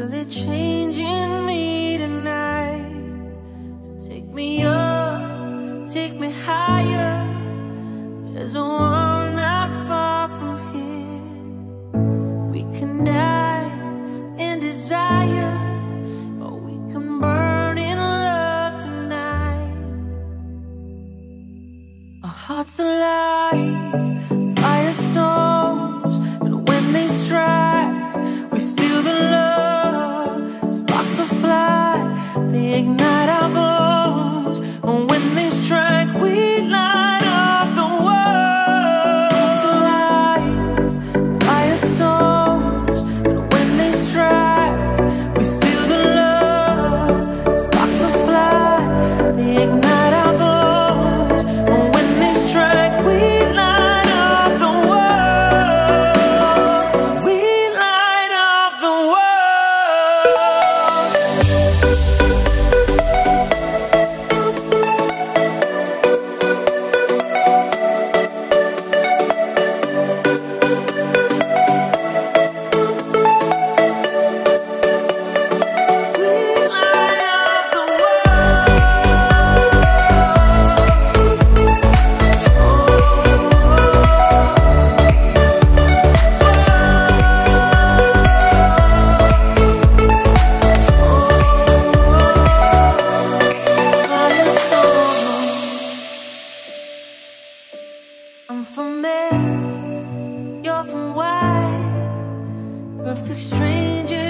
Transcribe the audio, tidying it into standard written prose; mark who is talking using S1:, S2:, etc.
S1: feel it changing me tonight. So take me up, take me higher. There's a world not far from here. We can die in desire, or we can burn in love tonight. Our hearts alive, firestorms, and when they strike, we feel the love. Sparks will fly, they ignite our bones, and when they strike, we light up the world. Hearts alive, firestorms, and when they strike, we feel the love. Sparks will fly, they ignite our bones, and when they strike, we light up the world. We light up the world. We light up the I'm from Mars, you're from Y, perfect strangers.